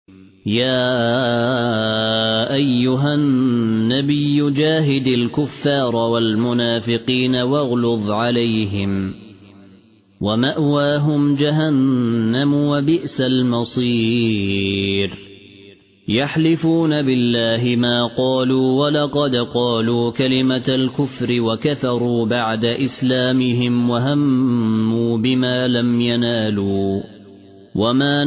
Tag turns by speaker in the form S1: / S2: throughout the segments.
S1: يا أيها النبي جاهد الكفار والمنافقين واغلظ عليهم ومأواهم جهنم وبئس المصير يحلفون بالله ما قالوا ولقد قالوا كلمة الكفر وكفروا بعد إسلامهم وهموا بما لم ينالوا وما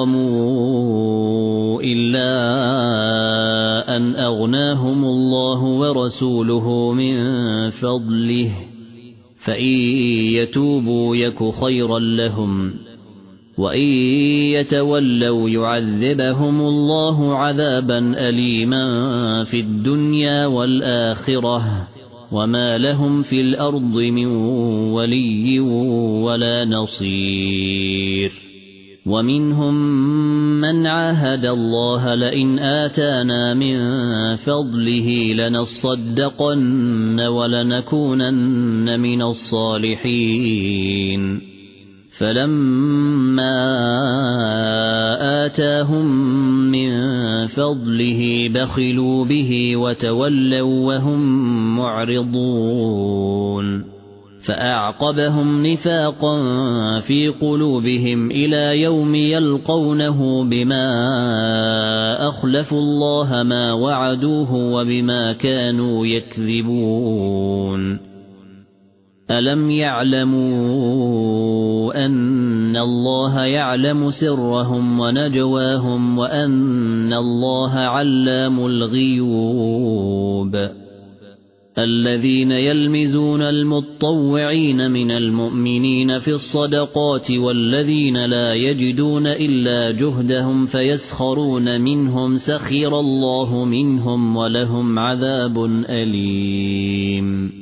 S1: نقموا إلا أن أغناهم الله ورسوله من فضله فإن يتوبوا يك خيرا لهم وإن يتولوا يعذبهم الله عذابا أليما في الدنيا والآخرة وما لهم في الأرض من ولي ولا نصير ومنهم من عاهد الله لئن آتانا من فضله لنصدقن ولنكونن من الصالحين فلما آتاهم من فضله بخلوا به وتولوا وهم معرضون فأعقبهم نفاقا في قلوبهم إلى يوم يلقونه بما أخلفوا الله ما وعدوه وبما كانوا يكذبون ألم يعلموا أن الله يعلم سرهم ونجواهم وأن الله علام الغيوب الذين يلمزون المتطوعين من المؤمنين في الصدقات والذين لا يجدون إلا جهدهم فيسخرون منهم سخر الله منهم ولهم عذاب أليم